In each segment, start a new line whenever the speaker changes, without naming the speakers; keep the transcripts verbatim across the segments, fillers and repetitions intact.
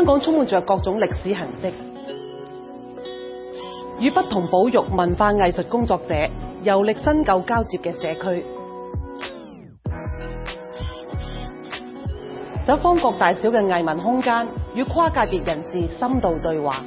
香港充滿着各種歷史痕跡，與不同保育文化藝術工作者遊歷新舊交接嘅社區，走訪各大小嘅藝文空間，與跨界別人士深度對話，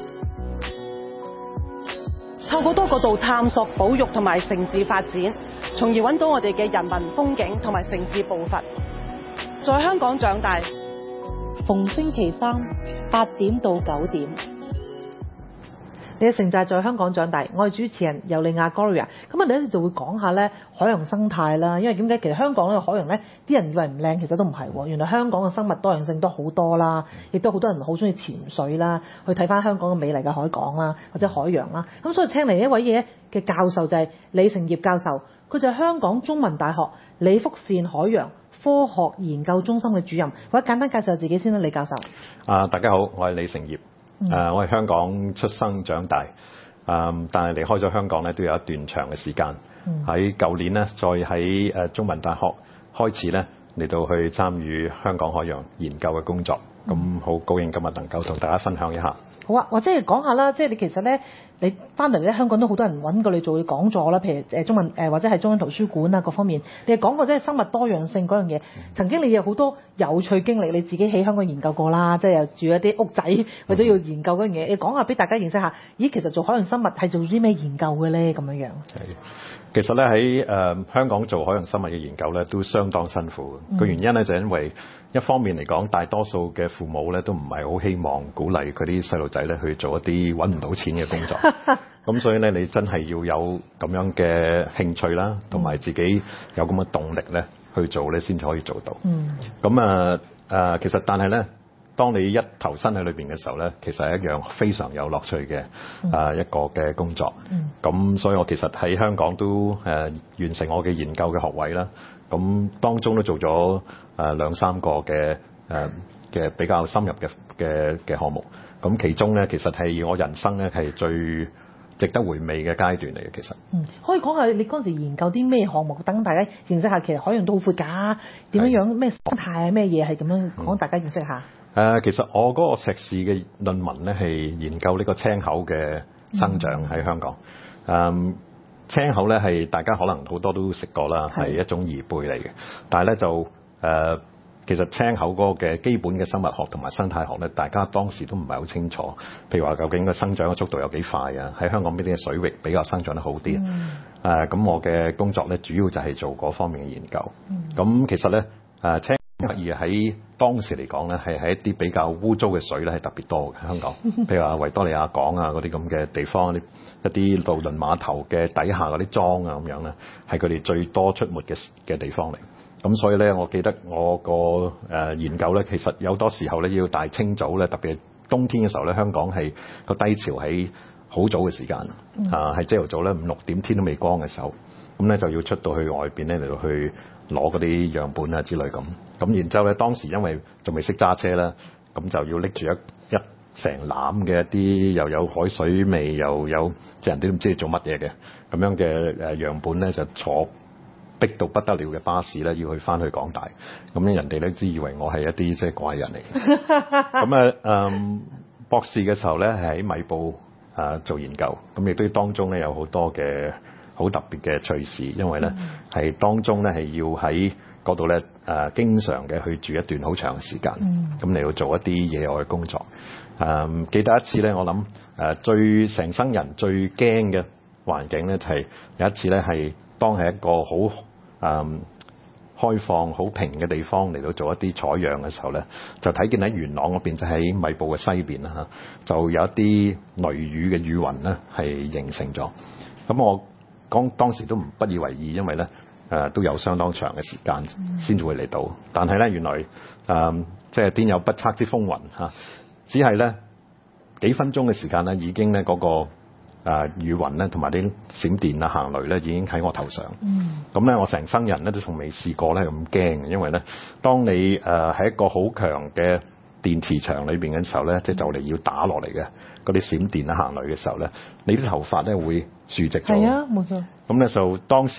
透過多角度探索保育同埋城市發展，從而揾到我哋嘅人文風景同埋城市步伐。在香港長大，
逢星期三八點到九點。你嘅盛就係在香港長大，我係主持人尤利亞 Gloria。咁啊，你咧就會講下咧海洋生態啦。因為點解其實香港呢個海洋咧，啲人以為唔靚，其實都唔係喎。原來香港嘅生物多樣性都好多啦，亦都好多人好中意潛水啦，去睇翻香港嘅美麗嘅海港啦，或者海洋啦。咁所以請嚟一位嘢嘅教授就係李成業教授，佢就係香港中文大學李福善海洋科學研究中心嘅主任。或者簡單介紹下自己先啦，李教授。
啊，大家好，我係李成業。誒、嗯呃，我係香港出生長大，誒、呃，但係離開咗香港咧，都有一段長嘅時間。喺舊、嗯、年咧，再喺誒中文大學開始咧，嚟到去參與香港海洋研究嘅工作。咁好、嗯、高興今日能夠同大家分享一下。
好啊，或者係講下啦，即係你其實咧，你翻嚟咧香港都好多人揾過你做講座啦，譬如誒中文誒或者係中央圖書館啊各方面，你係講過即係生物多樣性嗰樣嘢。嗯、曾經你有好多有趣經歷，你自己喺香港研究過啦，即係又住一啲屋仔，或者要研究嗰樣嘢。你講下俾大家認識下，咦，其實做海洋生物係做啲咩研究嘅咧？咁樣樣。
係，其實咧喺誒香港做海洋生物嘅研究咧，都相當辛苦嘅。個、嗯、原因咧就係因為一方面嚟講，大多數嘅父母咧都唔係好希望鼓勵佢啲細路仔咧去做一啲揾唔到錢嘅工作。咁所以咧，你真係要有咁樣嘅興趣啦，同埋自己有咁嘅動力咧去做咧，先至可以做到。嗯。咁啊誒，其實但係咧，當你一投身喺裏邊嘅時候咧，其實係一樣非常有樂趣嘅啊一個嘅工作。嗯。咁所以我其實喺香港都誒完成我嘅研究嘅學位啦。咁當中都做咗誒兩三個嘅誒嘅比較深入嘅嘅嘅項目。咁其中咧，其實係我人生咧係最值得回味嘅階段嚟嘅。其實，嗯，
可以講下你嗰陣時研究啲咩項目，等大家認識下。其實海洋都好闊㗎，點樣樣咩生態啊，咩嘢係咁樣講，大家認識下。誒、
嗯呃，其實我嗰個碩士嘅論文咧係研究呢個青口嘅生長喺香港。誒、嗯，青口咧係大家可能好多都食過啦，係的一種貽貝嚟嘅，但係咧就誒。呃其實青口嗰個嘅基本嘅生物學同埋生態學咧，大家當時都唔係好清楚。譬如話，究竟個生長嘅速度有幾快啊？喺香港邊啲嘅水域比較生長得好啲？誒、嗯，咁、呃、我嘅工作咧，主要就係做嗰方面嘅研究。咁、嗯、其實咧，誒青口而喺當時嚟講咧，係喺一啲比較污糟嘅水咧，係特別多嘅香港。譬如話維多利亞港啊嗰啲咁嘅地方，一啲渡輪碼頭嘅底下嗰啲莊啊咁樣咧，係佢哋最多出沒嘅嘅地方嚟。咁所以咧，我記得我個誒、呃、研究咧，其實有多時候咧要大清早咧，特別係冬天嘅時候咧，香港係個低潮喺好早嘅時間，嗯、啊係朝頭早咧五六點天都未光嘅時候，咁咧就要出到去外邊咧嚟到去攞嗰啲樣本啊之類咁。咁然之後咧，當時因為仲未識揸車啦，咁就要拎住一一成籃嘅一啲又有海水味又有即係人哋都唔知你做乜嘢嘅咁樣嘅誒樣本咧，就坐逼到不得了嘅巴士咧，要去翻去港大，咁咧人哋咧都以為我係一啲即係怪人嚟嘅。咁啊，嗯，博士嘅時候咧係喺米埔啊做研究，咁亦都當中咧有好多嘅好特別嘅趣事，因為咧係、嗯、當中咧係要喺嗰度咧誒經常嘅去住一段好長嘅時間，咁嚟到做一啲野外嘅工作。誒、嗯、記得一次咧，我諗誒最成生人最驚嘅環境咧，就係、是、有一次咧係當係一個好誒、嗯、開放好平嘅地方嚟到做一啲採樣嘅時候咧，就睇見喺元朗嗰邊，就喺米埔嘅西邊啦嚇，就有一啲雷雨嘅雨雲咧係形成咗。咁我講當時都唔不以為意，因為咧誒、呃、都有相當長嘅時間先至會嚟到。但係咧原來誒、呃、即係天有不測之風雲嚇、啊，只係咧幾分鐘嘅時間咧已經咧嗰、那個。誒、呃、雨雲咧，同埋啲閃電啊、行雷咧，已經喺我頭上。嗯。咁咧，我成生人咧都從未試過咧咁驚嘅，因為咧，當你誒喺、呃、一個好強嘅電磁場裏邊嘅時候咧，即係就嚟要打落嚟嘅嗰啲閃電啊、行雷嘅時候咧，你啲頭髮咧會豎直咗。係啊，冇錯。咁咧就當時咧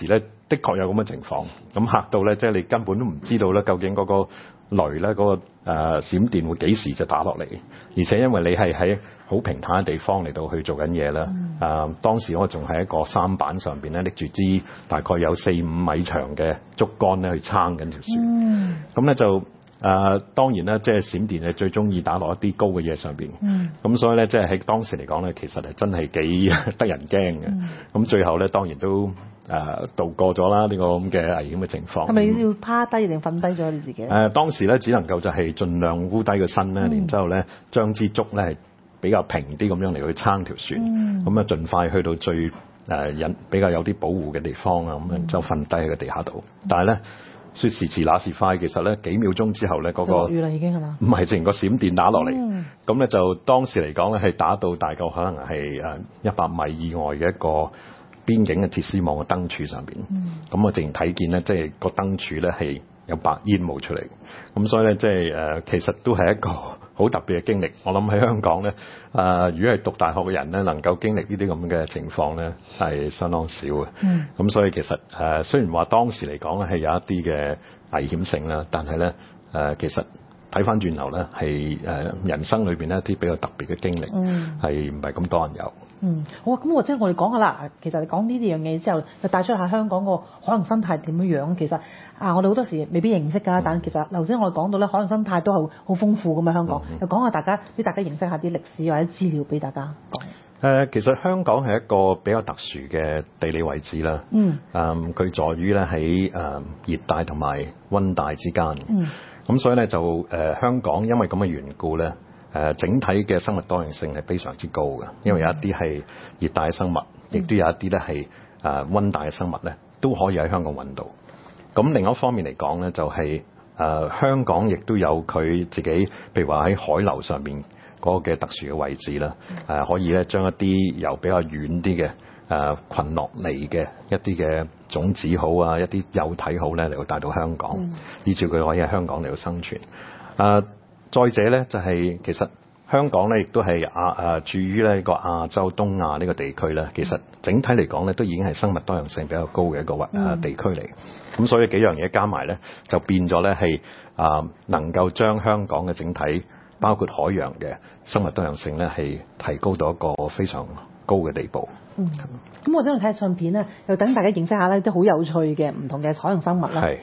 的確有咁嘅情況，咁嚇到咧，即係你根本都唔知道咧，究竟嗰個雷咧，嗰、嗰個誒、呃、閃電會幾時就打落嚟，而且因為你係喺好平坦嘅地方嚟到去做緊嘢啦，誒、嗯呃、當時我仲喺一個舢板上邊咧，拎住支大概有四五米長嘅竹竿咧去撐緊條船，咁咧、嗯、就誒、呃、當然啦，即係閃電係最中意打落一啲高嘅嘢上邊，咁、嗯、所以咧即係喺當時嚟講咧，其實係真係幾得人驚嘅，咁、嗯、最後咧當然都誒、呃、渡過咗啦呢個咁嘅危險嘅情況。
係咪要趴低定瞓低咗你自己？誒、
呃、當時咧只能夠就係盡量烏低個身咧，嗯、然之後咧將支竹咧係比較平啲咁樣嚟去撐條船，咁啊、嗯、盡快去到最誒引、呃、比較有啲保護嘅地方啊，咁啊就瞓低喺個地下度。嗯、但係咧說時遲那時快，其實咧幾秒鐘之後咧嗰、那個
雨啦已經係嘛？
唔係，成個閃電打落嚟，咁咧、嗯、就當時嚟講咧係打到大概可能係誒一百米以外嘅一個邊境嘅鐵絲網嘅燈柱上邊，咁、嗯、我淨睇見咧即係個燈柱咧係有白煙冒出嚟，咁所以咧即係誒其實都係一個好特別嘅經歷。我諗喺香港咧，誒、呃、如果係讀大學嘅人咧，能夠經歷呢啲咁嘅情況咧，係相當少嘅。咁、嗯、所以其實誒、呃、雖然話當時嚟講咧係有一啲嘅危險性啦，但係咧誒其實睇翻轉頭咧係誒人生裏邊咧一啲比較特別嘅經歷，係唔係咁多人有。
嗯，好啊，咁或者我哋講下啦。其實你講呢啲樣嘢之後，就帶出下香港個海洋生態點樣樣。其實啊，我哋好多時未必認識㗎，嗯、但其實頭先我哋講到咧，海洋生態都係好豐富㗎嘛。香港，又講、嗯、下大家，俾大家認識下啲歷史或者資料俾大家講。誒、
呃，其實香港係一個比較特殊嘅地理位置啦。嗯。誒，佢在於咧喺誒熱帶同埋溫帶之間。嗯。咁所以咧就誒、呃、香港因為咁嘅緣故咧。誒、呃、整體嘅生物多樣性係非常之高嘅，因為有一啲係熱帶嘅生物，亦都有一啲咧係誒溫帶嘅生物咧，都可以喺香港揾到。咁另一方面嚟講咧，就係、是、誒、呃、香港亦都有佢自己，譬如話喺海流上邊嗰個嘅特殊嘅位置啦，誒、呃、可以咧將一啲由比較遠啲嘅誒群落嚟嘅一啲嘅種子好啊，一啲幼體好咧嚟到帶到香港，嗯、以至佢可以喺香港嚟到生存。誒、呃再者咧，就係、是、其實香港咧，亦都係亞誒處於呢個亞洲東亞呢個地區咧。其實整體嚟講咧，都已經係生物多樣性比較高嘅一個誒地區嚟。咁、嗯、所以幾樣嘢加埋咧，就變咗咧係啊能夠將香港嘅整體，包括海洋嘅生物多樣性咧，係提高到一個非常高嘅地步。
嗯，咁我想嚟睇下相片咧，又等大家認識下咧啲好有趣嘅唔同嘅海洋生物啦。係。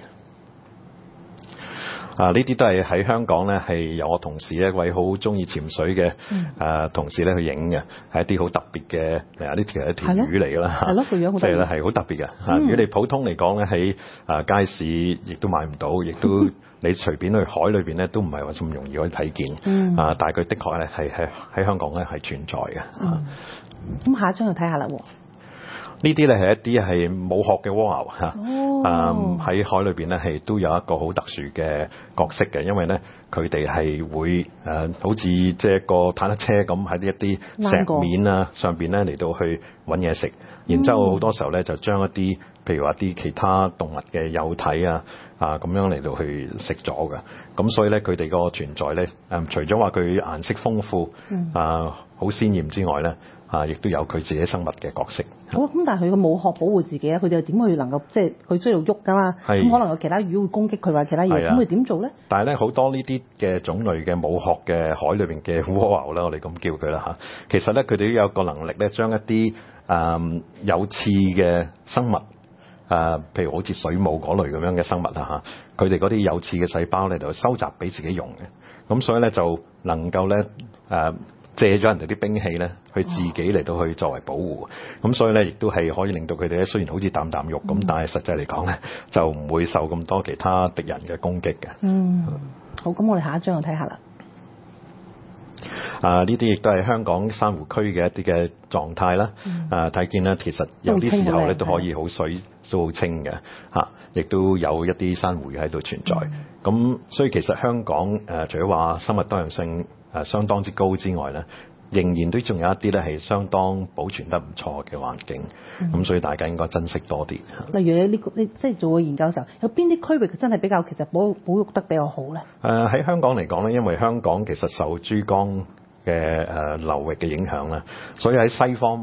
啊！呢啲都係喺香港咧，係由我同事一位好中意潛水嘅誒、嗯呃、同事咧去影嘅，係一啲好特別嘅，誒呢條係一條魚嚟㗎啦，
係咯，個樣好特別，即係咧係
好特別嘅。嗯、如果你普通嚟講咧，喺啊街市亦都買唔到，亦都你隨便去海裏邊咧都唔係話咁容易可以睇見。嗯、啊，但係佢的確咧係係喺香港咧係存在嘅。
嗯，咁、啊、下一張就睇下啦喎。
呢啲咧係一啲係冇殼嘅蝸牛嚇，誒喺、哦、海裏邊咧係都有一個好特殊嘅角色嘅，因為咧佢哋係會誒、呃、好似即係一個坦克車咁喺啲一啲石面啊上邊咧嚟到去揾嘢食，然之後好多時候咧就將一啲譬如話啲其他動物嘅幼體啊啊咁樣嚟到去食咗嘅，咁所以咧佢哋個存在咧誒、呃、除咗話佢顏色豐富啊好鮮豔之外咧。啊！亦都有佢自己生物嘅角色。
好咁，但係佢個冇殼保護自己咧，佢哋又點去能夠即係佢需要喐㗎嘛？咁是可能有其他魚會攻擊佢或者其他嘢，咁佢點做咧？
但係咧好多呢啲嘅種類嘅冇殼嘅海裏邊嘅蝸牛啦，我哋咁叫佢啦嚇。其實咧佢哋都有個能力咧，將一啲誒、嗯、有刺嘅生物誒、呃，譬如好似水母嗰類咁樣嘅生物啦嚇，佢哋嗰啲有刺嘅細胞咧就收集俾自己用嘅。咁所以咧就能夠咧誒。呃借咗人哋啲兵器咧，去自己嚟到去作為保護，咁、哦、所以咧亦都係可以令到佢哋咧，雖然好似啖啖肉咁，嗯、但係實際嚟講咧，就唔會受咁多其他敵人嘅攻擊嘅。嗯，
好，咁我哋下一張就睇下啦。
啊，呢啲亦都係香港珊瑚區嘅一啲嘅狀態啦。嗯、啊，睇見咧，其實有啲時候咧都可以好水都好清嘅嚇，亦、啊、都有一啲珊瑚喺度存在。咁、嗯、所以其實香港誒、呃，除咗話生物多樣性，誒相當之高之外咧，仍然都仲有一啲咧係相當保存得唔錯嘅環境，咁、嗯、所以大家應該珍惜多啲。
例如你呢個你即係做個研究嘅時候，有邊啲區域真係比較其實保保育得比較好咧？
誒喺、呃、香港嚟講咧，因為香港其實受珠江嘅誒、呃、流域嘅影響咧，所以喺西方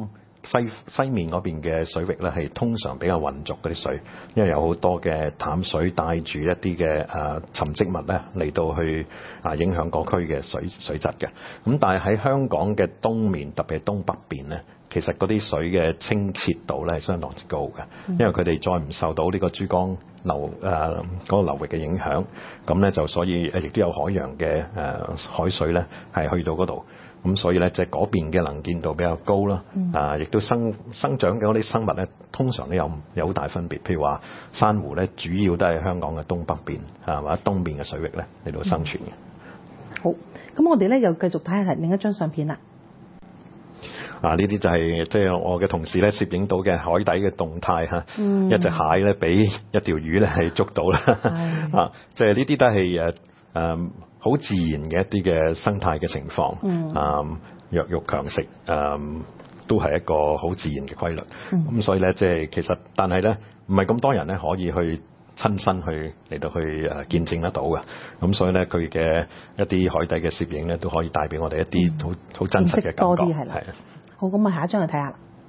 西西面嗰邊嘅水域咧係通常比較渾濁嗰啲水，因為有好多嘅淡水帶住一啲嘅誒沉積物咧嚟到去啊影響嗰區嘅水水質嘅。咁但係喺香港嘅東面，特別係東北邊咧，其實嗰啲水嘅清澈度咧係相當之高嘅，因為佢哋再唔受到呢個珠江流誒嗰、呃那個流域嘅影響，咁咧就所以誒亦都有海洋嘅誒、呃、海水咧係去到嗰度，咁所以咧即係嗰邊嘅能見度比較高啦，啊亦都生生長嘅嗰啲生物咧通常都有有好大分別，譬如話珊瑚咧主要都係香港嘅東北邊啊或者東邊嘅水域咧嚟到生存嘅。
好，咁我哋咧又繼續睇下另一張相片啦。
啊！呢啲就係即係我嘅同事咧攝影到嘅海底嘅動態嚇，
嗯、
一隻蟹咧俾一條魚咧係捉到啦，啊！即係呢啲都係誒誒好自然嘅一啲嘅生態嘅情況，
嗯、
啊弱肉強食誒、啊、都係一個好自然嘅規律。咁、
嗯、
所以咧即係其實，但係咧唔係咁多人咧可以去親身去嚟到去誒見證得到嘅。咁所以咧佢嘅一啲海底嘅攝影咧都可以帶俾我哋一啲好好真實嘅感覺，係啊。
好，咁我下一張去睇下啦。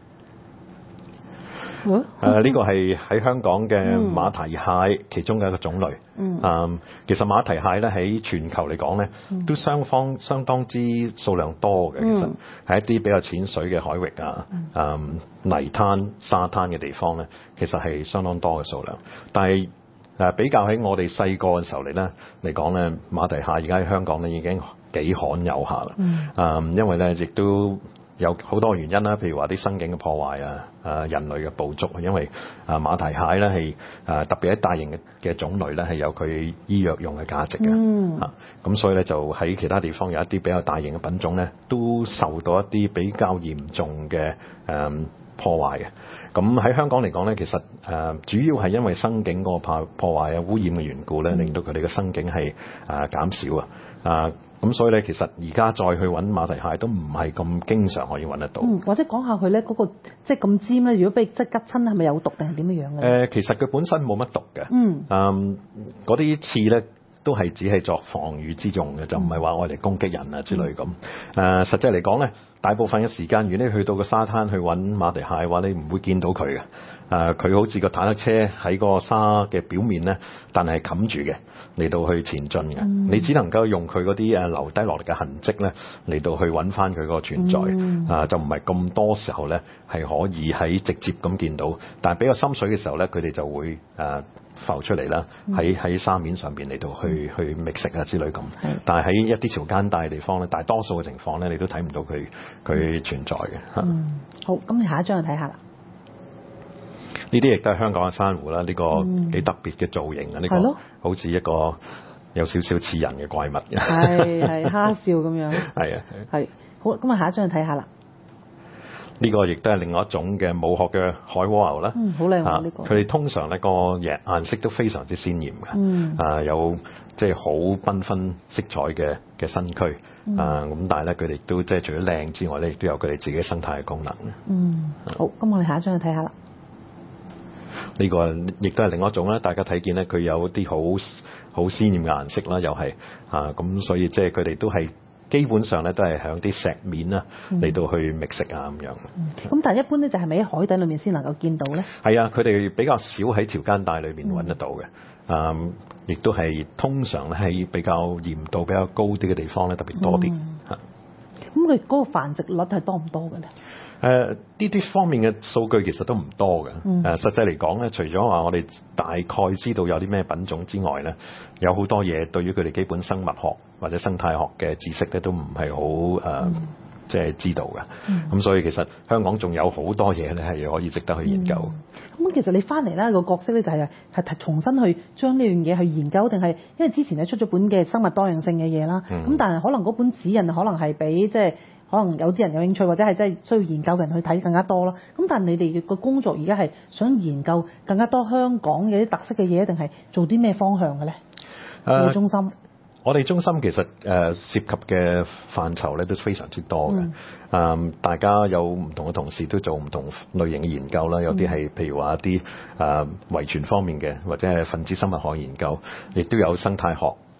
誒、
哦，呢、呃這個係喺香港嘅馬蹄蟹其中嘅一個種類。嗯。嗯，其實馬蹄蟹咧喺全球嚟講咧，都相方相當之數量多嘅。其實喺一啲比較淺水嘅海域啊、嗯、泥灘、沙灘嘅地方咧，其實係相當多嘅數量。但係誒、呃、比較喺我哋細個嘅時候嚟咧嚟講咧，馬蹄蟹而家喺香港咧已經幾罕有下啦。嗯。嗯，因為咧亦都有好多原因啦，譬如話啲生境嘅破壞啊，誒人類嘅捕捉，因為啊馬蹄蟹咧係誒特別喺大型嘅嘅種類咧係有佢醫藥用嘅價值嘅，嗯、啊咁所以咧就喺其他地方有一啲比較大型嘅品種咧都受到一啲比較嚴重嘅誒、嗯、破壞嘅。咁喺香港嚟講咧，其實誒、呃、主要係因為生境嗰個破破壞啊污染嘅緣故咧，令到佢哋嘅生境係誒減少啊，啊咁所以咧，其實而家再去揾馬蹄蟹都唔係咁經常可以揾得到。
嗯，或者講下佢咧嗰個即係咁尖咧，如果俾即係吉親，係咪有毒定係點樣樣嘅？誒、
呃，其實佢本身冇乜毒嘅。嗯。嗯，嗰啲刺咧都係只係作防禦之用嘅，就唔係話愛嚟攻擊人啊之類咁。誒、嗯呃，實際嚟講咧，大部分嘅時間，如果你去到個沙灘去揾馬蹄蟹嘅話，你唔會見到佢嘅。誒、呃，佢好似個坦克車喺個沙嘅表面咧，但係冚住嘅嚟到去前進嘅。嗯、你只能夠用佢嗰啲誒留低落嚟嘅痕跡咧嚟到去揾翻佢個存在。嗯、啊，就唔係咁多時候咧係可以喺直接咁見到，但係比較深水嘅時候咧，佢哋就會誒、呃、浮出嚟啦，喺喺沙面上邊嚟到去去覓食啊之類咁。嗯、但係喺一啲潮間帶嘅地方咧，大多數嘅情況咧，你都睇唔到佢佢存在嘅。
嗯，好，咁你下一張去睇下啦。
呢啲亦都係香港嘅珊瑚啦，呢、這個幾特別嘅造型啊！呢、嗯、個好似一個有少少似人嘅怪物。
係係蝦笑咁樣。係
啊，
係好，咁啊下一張去睇下啦。
呢個亦都係另外一種嘅母殼嘅海蝸牛啦。
嗯，好靚喎呢個。
佢哋通常呢個顏顏色都非常之鮮豔嘅。嗯。啊，有即係好繽紛色彩嘅嘅身軀。嗯、啊，咁但係咧，佢哋都即係除咗靚之外咧，亦都有佢哋自己生態嘅功能嘅。
嗯。好，咁我哋下一張去睇下啦。
呢個亦都係另外一種啦，大家睇見咧，佢有啲好好鮮豔嘅顏色啦，又係啊，咁所以即係佢哋都係基本上咧都係響啲石面啊嚟到去覓食啊咁樣。咁、
嗯、但係一般咧就係咪喺海底裏面先能夠見到咧？
係啊，佢哋比較少喺潮間帶裏面揾得到嘅。啊、嗯，亦都係通常咧喺比較鹽度比較高啲嘅地方咧特別多啲嚇。
咁佢嗰個繁殖率係多唔多嘅咧？
誒呢啲方面嘅數據其實都唔多嘅。誒、嗯呃、實際嚟講咧，除咗話我哋大概知道有啲咩品種之外咧，有好多嘢對於佢哋基本生物學或者生態學嘅知識咧，都唔係好誒，呃嗯、即係知道嘅。咁、嗯、所以其實香港仲有好多嘢咧係可以值得去研究。咁、
嗯、其實你翻嚟咧個角色咧就係係重新去將呢樣嘢去研究，定係因為之前咧出咗本嘅生物多樣性嘅嘢啦。咁、嗯、但係可能嗰本指引可能係俾即係。可能有啲人有興趣，或者係真係需要研究嘅人去睇更加多咯。咁但係你哋個工作而家係想研究更加多香港嘅啲特色嘅嘢，定係做啲咩方向嘅咧？誒，中心，
我哋中心其實誒、呃、涉及嘅範疇咧都非常之多嘅。誒、嗯，大家有唔同嘅同事都做唔同類型嘅研究啦。有啲係譬如話一啲誒遺傳方面嘅，或者係分子生物學研究，亦都有生態學。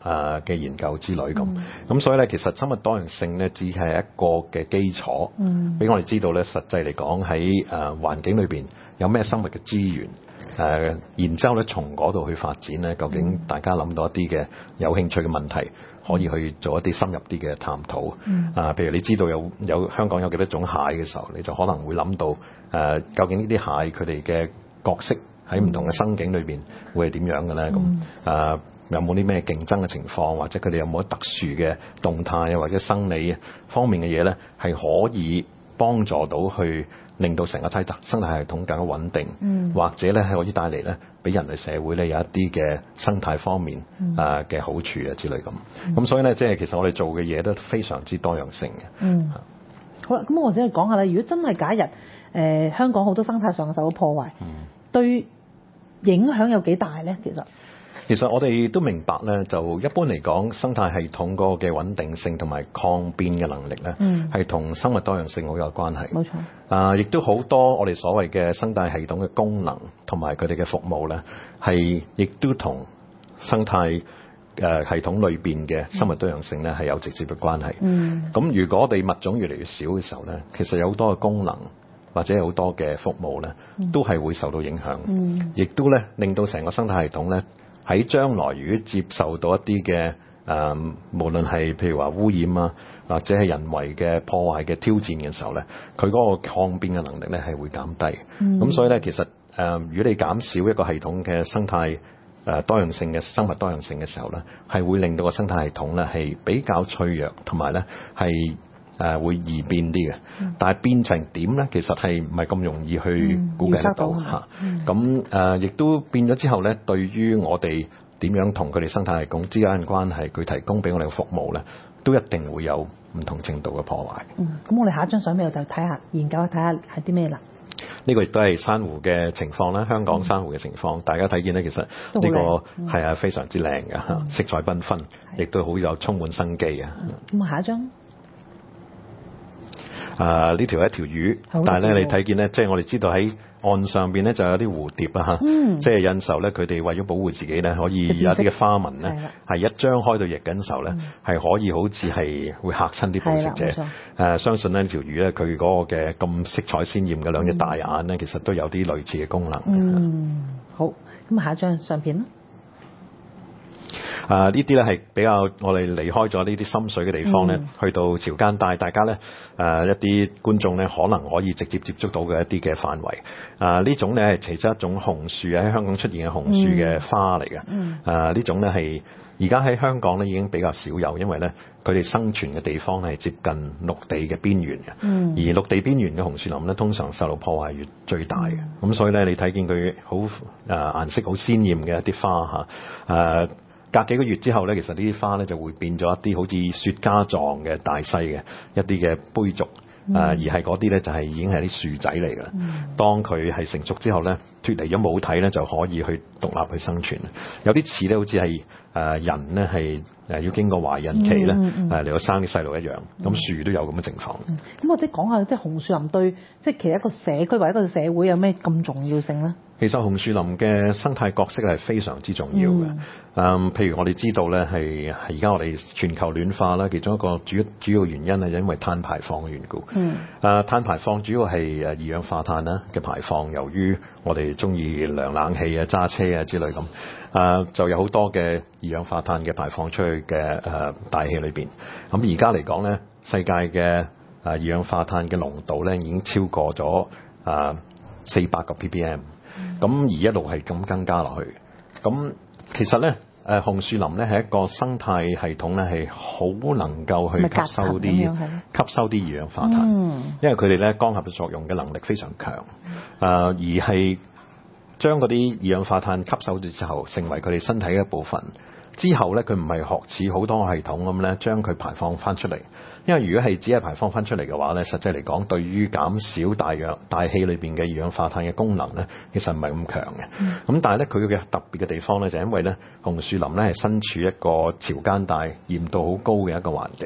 誒嘅研究之類咁。咁、嗯、所以咧，其實生物多樣性咧，只係一個嘅基礎，俾、嗯、我哋知道咧，實際嚟講喺誒環境裏邊有咩生物嘅資源。誒、呃，然之後咧，從嗰度去發展咧，究竟大家諗到一啲嘅有興趣嘅問題，可以去做一啲深入啲嘅探討。嗯、啊，譬如你知道有有香港有幾多種蟹嘅時候，你就可能會諗到誒、呃，究竟呢啲蟹佢哋嘅角色喺唔同嘅生境裏邊會係點樣嘅咧？咁、嗯、誒、呃，有冇啲咩競爭嘅情況，或者佢哋有冇特殊嘅動態啊，或者生理方面嘅嘢咧，係可以幫助到去令到成個生態生態系統更加穩定，嗯、或者咧係可以帶嚟咧俾人類社會咧有一啲嘅生態方面啊嘅好處啊之類咁。咁、嗯、所以咧，即係其實我哋做嘅嘢都非常之多樣性嘅。嗯，
好啦，咁我先去講下啦。如果真係假日誒、呃、香港好多生態上受到破壞，嗯、對影響有幾大咧？其實。
其實我哋都明白咧，就一般嚟講，生態系統嗰個嘅穩定性同埋抗變嘅能力咧，係同、嗯、生物多樣性好有關係。冇錯。啊，亦都好多我哋所謂嘅生態系統嘅功能同埋佢哋嘅服務咧，係亦都同生態誒系統裏邊嘅生物多樣性咧係有直接嘅關係。嗯。咁如果我哋物種越嚟越少嘅時候咧，其實有好多嘅功能或者有好多嘅服務咧，都係會受到影響。嗯。亦都咧令到成個生態系統咧，喺將來，如果接受到一啲嘅誒，無論係譬如話污染啊，或者係人為嘅破壞嘅挑戰嘅時候咧，佢嗰個抗變嘅能力咧係會減低。咁、嗯、所以咧，其實誒、呃，如果你減少一個系統嘅生態誒、呃、多樣性嘅生物多樣性嘅時候咧，係會令到個生態系統咧係比較脆弱，同埋咧係誒會易變啲嘅。嗯、但係變成點咧，其實係唔係咁容易去估計得到嚇。咁誒亦都變咗之後咧，對於我哋點樣同佢哋生態系統之間嘅關係，佢提供俾我哋嘅服務咧，都一定會有唔同程度嘅破壞。
嗯，咁我哋下一張相俾我就睇下研究下睇下係啲咩啦。
呢個亦都係珊瑚嘅情況啦，香港珊瑚嘅情況，嗯、大家睇見咧，其實呢個係啊非常之靚嘅嚇，嗯、色彩繽紛，亦都好有充滿生機啊。咁啊、嗯，下一張。啊！呢條係一條魚，但係咧你睇見咧，即係我哋知道喺岸上邊咧就有啲蝴蝶啊嚇，嗯、即係有時候咧佢哋為咗保護自己咧，可以有一啲嘅花紋咧係一張開到翼緊時候咧係可以好似係會嚇親啲捕食者。誒、啊，相信呢條魚咧佢嗰個嘅咁色彩鮮豔嘅兩隻大眼咧，其實都有啲類似嘅功能。
嗯，好，咁下一張相片啦。
啊！呢啲咧係比較我哋離開咗呢啲深水嘅地方咧，嗯、去到潮間帶，大家咧誒、呃、一啲觀眾咧可能可以直接接觸到嘅一啲嘅範圍。啊！呢種咧係其中一種紅樹喺香港出現嘅紅樹嘅花嚟嘅。嗯。啊！呢種咧係而家喺香港咧已經比較少有，因為咧佢哋生存嘅地方係接近陸地嘅邊緣嘅。嗯。而陸地邊緣嘅紅樹林咧，通常受到破壞越最大嘅。咁、嗯、所以咧，你睇見佢好誒顏色好鮮豔嘅一啲花嚇誒。啊隔幾個月之後咧，其實呢啲花咧就會變咗一啲好似雪茄狀嘅大細嘅一啲嘅杯軸，誒、嗯、而係嗰啲咧就係已經係啲樹仔嚟㗎啦。嗯、當佢係成熟之後咧，脫離咗母體咧就可以去獨立去生存。有啲似咧好似係誒人咧係誒要經過懷孕期咧誒嚟到生啲細路一樣，咁樹、嗯、都有咁嘅情況。咁、
嗯、或者講下即係紅樹林對即係其實一個社區或者一個社會有咩咁重要性咧？
其實紅樹林嘅生態角色係非常之重要嘅。嗯，嗯，譬如我哋知道咧，係而家我哋全球暖化啦，其中一個主主要原因係因為碳排放嘅緣故。嗯。誒，碳排放主要係誒二氧化碳啦嘅排放，由於我哋中意涼冷氣啊、揸車啊之類咁，誒就有好多嘅二氧化碳嘅排放出去嘅誒大氣裏邊。咁而家嚟講咧，世界嘅誒二氧化碳嘅濃度咧已經超過咗誒四百個 ppm。咁、嗯、而一路係咁增加落去，咁其實咧，誒紅樹林咧係一個生態系統咧，係好能夠去吸收啲吸收啲二氧化碳，嗯、因為佢哋咧光合作用嘅能力非常強，誒、呃、而係將嗰啲二氧化碳吸收咗之後，成為佢哋身體嘅一部分。之後咧，佢唔係學似好多系統咁咧，將佢排放翻出嚟。因為如果係只係排放翻出嚟嘅話咧，實際嚟講，對於減少大氧大氣裏邊嘅二氧化碳嘅功能咧，其實唔係咁強嘅。咁、嗯、但係咧，佢嘅特別嘅地方咧，就係、因為咧紅樹林咧係身處一個潮間帶、鹽度好高嘅一個環境，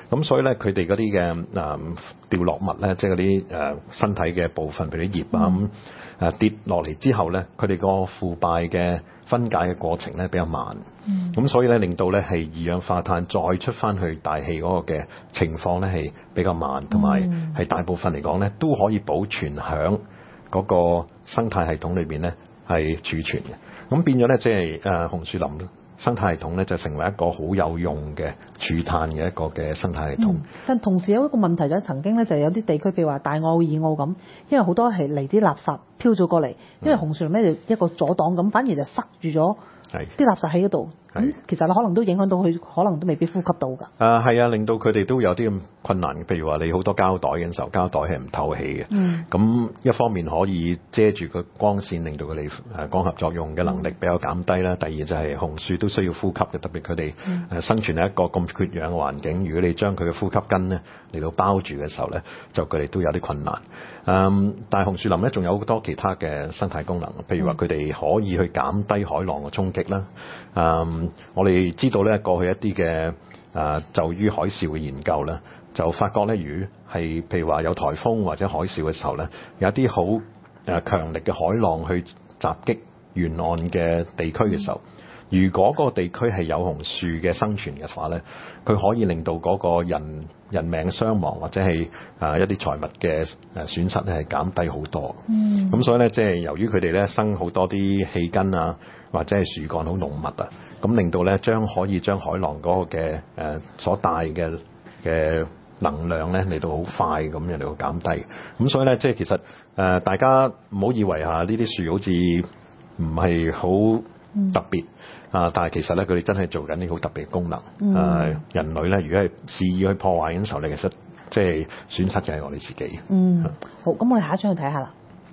咁所以咧佢哋嗰啲嘅誒掉落物咧，即係嗰啲誒身體嘅部分，譬如啲葉啊咁誒跌落嚟之後咧，佢哋個腐敗嘅分解嘅過程咧比較慢，咁、嗯、所以咧令到咧係二氧化碳再出翻去大氣嗰個嘅情況咧係比較慢，同埋係大部分嚟講咧都可以保存響嗰個生態系統裏邊咧係儲存嘅。咁變咗咧即係誒紅樹林生態系統咧就成為一個好有用嘅儲碳嘅一個嘅生態系統。
嗯、但同時有一個問題就係曾經咧就有啲地區譬如話大澳、二澳咁，因為好多係嚟啲垃圾飄咗過嚟，因為紅樹林咧就一個阻擋咁，反而就塞住咗啲垃圾喺嗰度。咁其實咧可能都影響到佢，可能都未必呼吸到㗎。誒
係啊，令到佢哋都有啲咁困難。譬如話你好多膠袋嘅時候，膠袋係唔透氣嘅。嗯。咁一方面可以遮住個光線，令到佢哋誒光合作用嘅能力比較減低啦。第二就係紅樹都需要呼吸嘅，特別佢哋誒生存喺一個咁缺氧嘅環境。如果你將佢嘅呼吸根咧嚟到包住嘅時候咧，就佢哋都有啲困難。嗯，但係紅樹林咧仲有好多其他嘅生態功能，譬如話佢哋可以去減低海浪嘅衝擊啦。嗯。我哋知道咧，過去一啲嘅誒就於海嘯嘅研究咧，就發覺咧，如果係譬如話有颱風或者海嘯嘅時候咧，有一啲好誒強力嘅海浪去襲擊沿岸嘅地區嘅時候，如果嗰個地區係有紅樹嘅生存嘅話咧，佢可以令到嗰個人人命傷亡或者係誒一啲財物嘅誒損失咧係減低好多。嗯，咁所以咧，即係由於佢哋咧生好多啲氣根啊，或者係樹幹好濃密啊。咁令到咧，將可以將海浪嗰個嘅誒、呃、所帶嘅嘅能量咧嚟到好快咁樣嚟到減低。咁所以咧，即係其實誒、呃、大家唔好以為嚇呢啲樹好似唔係好特別、嗯、啊，但係其實咧佢哋真係做緊啲好特別嘅功能。誒、嗯呃、人類咧，如果係肆意去破壞嘅時候咧，其實即係損失就係我哋自己。
嗯，好，咁我哋下一張去睇下啦。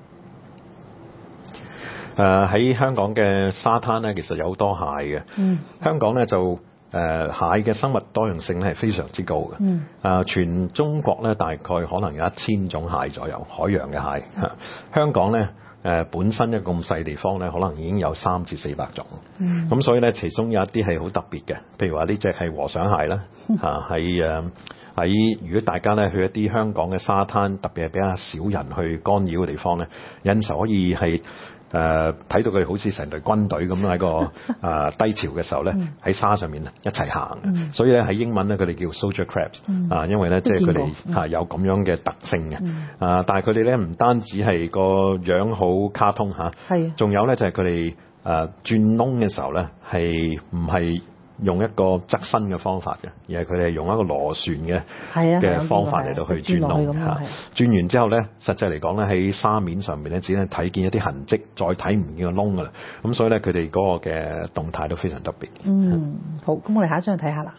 誒喺、呃、香港嘅沙灘咧，其實有好多蟹嘅。嗯。香港咧就誒、呃、蟹嘅生物多樣性咧係非常之高嘅。嗯。啊、呃，全中國咧大概可能有一千種蟹左右，海洋嘅蟹。嚇、嗯，香港咧誒、呃、本身一個咁細地方咧，可能已經有三至四百種。嗯。咁所以咧，其中有一啲係好特別嘅，譬如話呢隻係和尚蟹啦。嚇、啊，喺誒喺如果大家咧去一啲香港嘅沙灘，特別係比較少人去干擾嘅地方咧，有時可以係。誒睇、呃、到佢哋好似成隊軍隊咁喺個誒、呃、低潮嘅時候咧，喺沙上面一齊行。嗯、所以咧喺英文咧佢哋叫 soldier crabs、嗯、啊，因為咧即係佢哋嚇有咁樣嘅特性嘅。嗯、啊，但係佢哋咧唔單止係個樣好卡通嚇，仲的有咧就係佢哋誒轉窿嘅時候咧係唔係用一個側身嘅方法嘅，而係佢哋用一個螺旋嘅嘅方法嚟到去轉窿嚇。轉完之後咧，實際嚟講咧喺沙面上面咧，只係睇見一啲痕跡，再睇唔見個窿噶啦。咁所以咧，佢哋嗰個嘅動態都非常特別。
嗯，好，咁我哋下一張去睇下啦。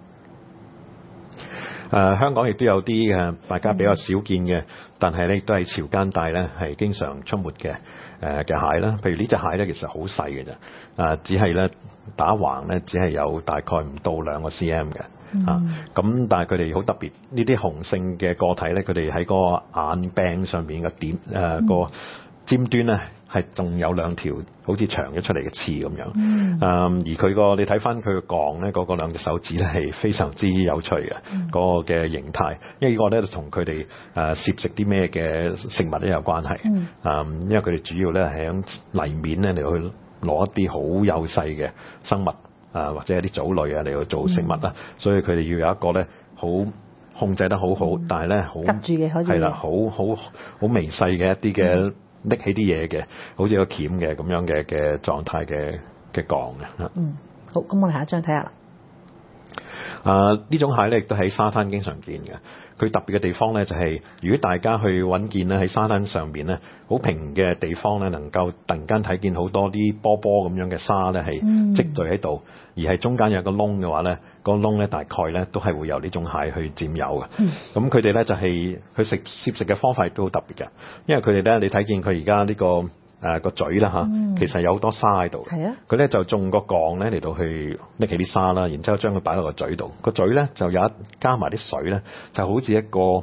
誒、呃、香港亦都有啲誒大家比較少見嘅，嗯、但係咧亦都係潮間帶咧係經常出沒嘅誒嘅蟹啦。譬如呢隻蟹咧，其實好細嘅啫，誒、呃、只係咧打橫咧只係有大概唔到兩個 cm 嘅。嗯、啊。咁但係佢哋好特別，呢啲雄性嘅個體咧，佢哋喺個眼柄上邊嘅點誒、呃嗯、個尖端咧。係仲有兩條好似長咗出嚟嘅刺咁樣，嗯，而佢個你睇翻佢個槓咧，嗰個兩隻手指咧係非常之有趣嘅，嗯、嗰個嘅形態，因為呢個咧同佢哋誒攝食啲咩嘅食物都有關係，嗯，嗯，因為佢哋主要咧係喺泥面咧嚟去攞一啲好幼細嘅生物啊，或者一啲藻類啊嚟去做食物啦，嗯、所以佢哋要有一個咧好控制得好好，嗯、但係咧好夾住嘅可以係啦，好好好微細嘅一啲嘅。嗯拎起啲嘢嘅，好似個鉗嘅咁樣嘅嘅狀態嘅嘅槓嘅。
嗯，好，咁我哋下一張睇下啦。
啊，呢種蟹咧亦都喺沙灘經常見嘅。佢特別嘅地方咧就係、是，如果大家去揾見咧喺沙灘上邊咧，好平嘅地方咧，能夠突然間睇見好多啲波波咁樣嘅沙咧係積聚喺度，嗯、而係中間有個窿嘅話咧，個窿咧大概咧都係會由呢種蟹去佔有嘅。咁佢哋咧就係佢食攝食嘅方法亦都好特別嘅，因為佢哋咧你睇見佢而家呢個。誒個、呃、嘴啦嚇，嗯、其實有好多沙喺度。係啊，佢咧就種個槓咧嚟到去拎起啲沙啦，然之後將佢擺落個嘴度。個嘴咧就有一加埋啲水咧，就好似一個誒、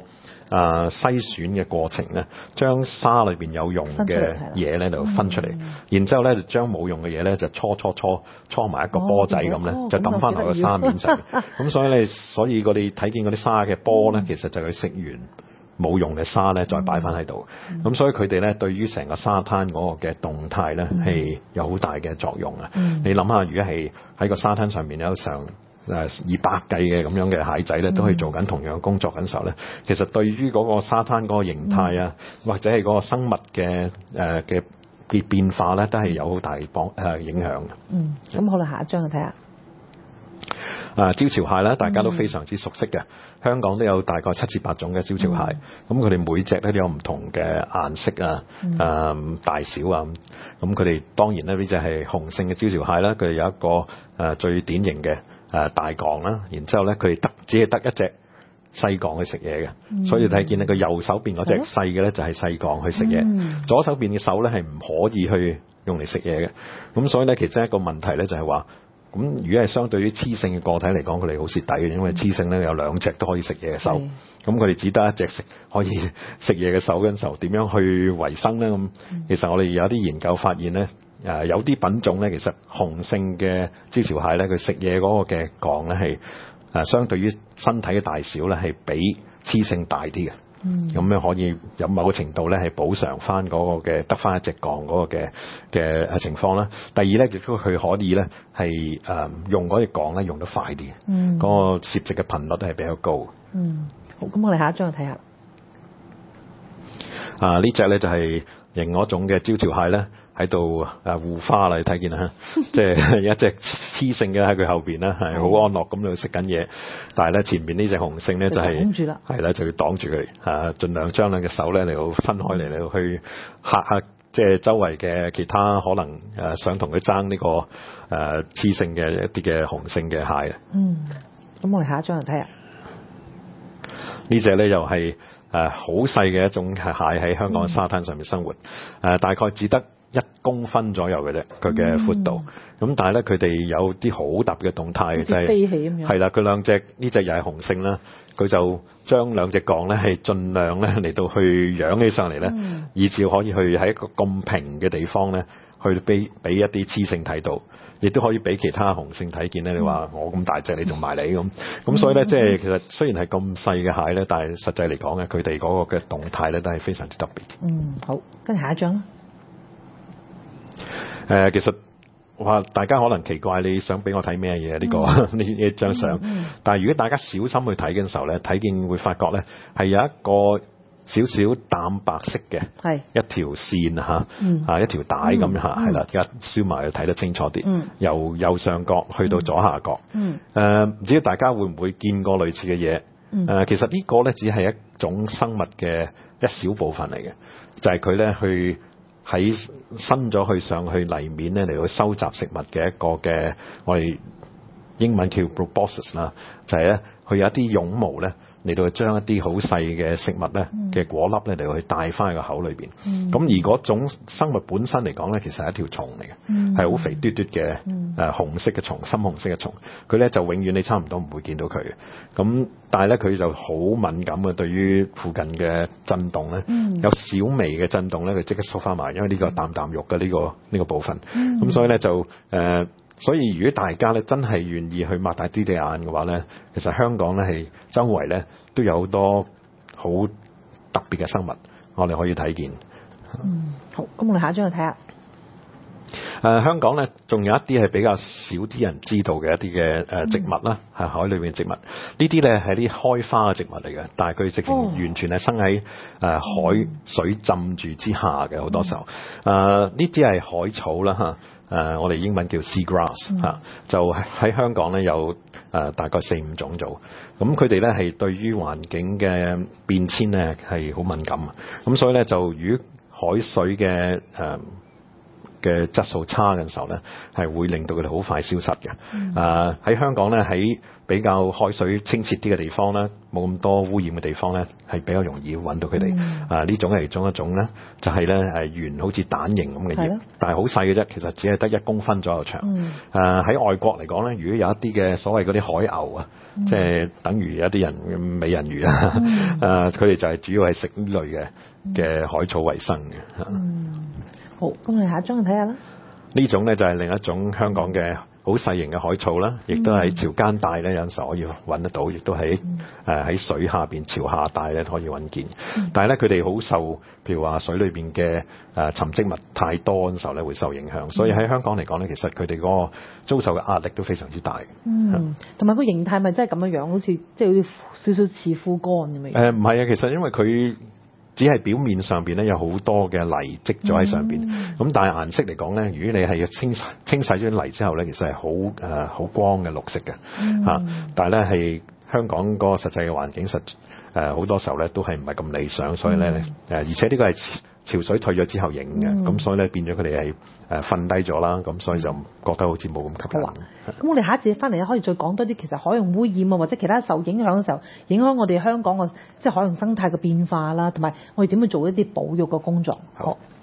啊篩選嘅過程咧，將沙裏邊有用嘅嘢咧就分出嚟，嗯、然之後咧就將冇用嘅嘢咧就搓搓搓搓埋一個波仔咁咧，哦、就抌翻落個沙面上面。咁所以咧，所以我哋睇見嗰啲沙嘅波咧，其實就係食完冇用嘅沙咧，再擺翻喺度。咁、嗯、所以佢哋咧對於成個沙灘嗰個嘅動態咧係有好大嘅作用啊！嗯、你諗下，如果係喺個沙灘上面有成誒二百計嘅咁樣嘅蟹仔咧，都可以做緊同樣嘅工作緊時候咧，其實對於嗰個沙灘嗰個形態啊，嗯、或者係嗰個生物嘅誒嘅變變化咧，都係有好大幫誒影響嘅。嗯，
咁好啦，下一張去睇下。
啊，招潮蟹咧，大家都非常之熟悉嘅。嗯、香港都有大概七至八種嘅招潮蟹，咁佢哋每隻咧都有唔同嘅顏色啊、誒、嗯、大小啊。咁佢哋當然咧呢隻係雄性嘅招潮蟹啦，佢哋有一個誒、呃、最典型嘅誒、呃、大槓啦，然之後咧佢哋得只係得一隻細槓去食嘢嘅，嗯、所以睇見咧佢右手邊嗰隻細嘅咧就係細槓去食嘢，嗯、左手邊嘅手咧係唔可以去用嚟食嘢嘅。咁所以咧其實一個問題咧就係話，咁如果係相對於雌性嘅個體嚟講，佢哋好蝕底嘅，因為雌性咧有兩隻都可以食嘢嘅手，咁佢哋只得一隻食可以食嘢嘅手嘅時候，點樣去維生咧？咁、嗯、其實我哋有啲研究發現咧，誒有啲品種咧，其實雄性嘅招潮蟹咧，佢食嘢嗰個嘅槓咧係誒相對於身體嘅大小咧係比雌性大啲嘅。咁樣、嗯、可以有某個程度咧係補償翻嗰個嘅得翻一隻槓嗰個嘅嘅情況啦。第二咧亦都佢可以咧係誒用嗰隻槓咧用得快啲，嗯，嗰個攝食嘅頻率係比較高。嗯，
好，咁我哋下一張去睇下。
啊，呢隻咧就係另外一種嘅招潮蟹咧。喺度誒護花啦，你睇見啦，即係有一隻雌性嘅喺佢後邊咧，係好安樂咁喺度食緊嘢。但係咧前面呢隻雄性咧就係擋住啦，係啦就要擋住佢嚇，盡量將兩隻手咧嚟到伸開嚟嚟到去嚇嚇，即係周圍嘅其他可能誒想同佢爭呢個誒雌性嘅一啲嘅雄性嘅蟹啊。嗯，咁我哋下一張嚟睇下，呢隻咧又係誒好細嘅一種蟹喺香港嘅沙灘上面生活，誒、嗯、大概只得一公分左右嘅啫，佢嘅闊度。咁、嗯、但係咧，佢哋有啲好特別嘅動態嘅，就係飛起咁樣。係啦，佢兩隻呢隻又係雄性啦，佢就將兩隻槓咧係盡量咧嚟到去揚起上嚟咧，嗯、以至可以去喺一個咁平嘅地方咧，去俾俾一啲雌性睇到，亦都可以俾其他雄性睇見咧。你話我咁大隻，你仲埋你咁，咁、嗯、所以咧，即係其實雖然係咁細嘅蟹咧，但係實際嚟講咧，佢哋嗰個嘅動態咧都係非常之特別。嗯，好，跟住下一張啦。誒、呃，其實話大家可能奇怪，你想俾我睇咩嘢呢個呢一張相？嗯嗯、但係如果大家小心去睇嘅時候咧，睇見會發覺咧係有一個少少淡白色嘅，係是一條線嚇，嗯、啊一條帶咁嚇，係啦、嗯，而家燒埋睇得清楚啲，嗯、由右上角去到左下角。誒、嗯，唔、呃、知道大家會唔會見過類似嘅嘢？誒、嗯呃，其實呢個咧只係一種生物嘅一小部分嚟嘅，就係佢咧去。喺伸咗去上去泥面咧嚟去收集食物嘅一個嘅，我哋英文叫 proboscis 啦，就係咧佢有一啲絨毛咧嚟到去將一啲好細嘅食物咧嘅果粒咧嚟到去帶翻喺個口裏邊。咁、嗯、而嗰種生物本身嚟講咧，其實係一條蟲嚟嘅，係好、嗯、肥嘟嘟嘅誒、嗯呃、紅色嘅蟲，深紅色嘅蟲。佢咧就永遠你差唔多唔會見到佢嘅。咁但係咧佢就好敏感嘅，對於附近嘅震動咧，嗯、有小微嘅震動咧，佢即刻縮翻埋，因為呢個啖啖肉嘅呢、呢個呢、呢個部分。咁、嗯、所以咧就誒。呃所以如果大家咧真係願意去擘大啲隻眼嘅話咧，其實香港咧係周圍咧都有好多好特別嘅生物，我哋可以睇見。嗯，好，咁我哋下一張去睇下。誒、呃，香港咧仲有一啲係比較少啲人知道嘅一啲嘅誒植物啦，係、嗯、海裏面嘅植物。呢啲咧係啲開花嘅植物嚟嘅，但係佢直情完全係生喺誒、呃、海水浸住之下嘅，好多時候。誒呢啲係海草啦嚇。誒、呃，我哋英文叫 sea grass 嚇、嗯啊，就喺香港咧有誒、呃、大概四五種組。咁佢哋咧係對於環境嘅變遷咧係好敏感啊。咁所以咧就如果海水嘅誒嘅質素差嘅時候咧，係會令到佢哋好快消失嘅。
嗯、
啊喺香港咧，喺比較海水清澈啲嘅地方咧，冇咁多污染嘅地方咧，係比較容易揾到佢哋。
嗯、
啊呢種係其中一種咧，就係咧誒圓好似蛋形咁嘅葉，但係好細嘅啫，其實只係得一公分左右長。
嗯、
啊喺外國嚟講咧，如果有一啲嘅所謂嗰啲海牛啊，嗯、即係等於有一啲人嘅美人魚啊，誒佢哋就係主要係食呢類嘅嘅海草為生嘅。
嗯，好，咁我哋下一張去睇下啦。
呢種咧就係另一種香港嘅好細型嘅海草啦，亦都喺潮間帶咧有陣時可以揾得到，亦都喺誒喺水下邊潮下帶咧可以揾見。嗯、但係咧佢哋好受，譬如話水裏邊嘅誒沉積物太多嘅時候咧會受影響，所以喺香港嚟講咧，其實佢哋嗰個遭受嘅壓力都非常之大。
嗯，同埋個形態咪真係咁樣樣，好似即係好似少少似枯乾咁樣。誒
唔係啊，其實因為佢只係表面上邊咧有好多嘅泥積咗喺上邊，咁、嗯、但係顏色嚟講咧，如果你係要清清洗咗啲泥之後咧，其實係好誒好光嘅綠色嘅嚇、嗯啊。但係咧係香港嗰個實際嘅環境實誒好多時候咧都係唔係咁理想，所以咧誒、嗯、而且呢個係潮水退咗之後影嘅，咁、嗯、所以咧變咗佢哋係誒瞓低咗啦，咁所以就覺得好似冇咁吸引。咁、啊、
我哋下一節翻嚟可以再講多啲，其實海洋污染啊或者其他受影響嘅時候，影響我哋香港嘅即係海洋生態嘅變化啦，同埋我哋點去做一啲保育嘅工作。好。好。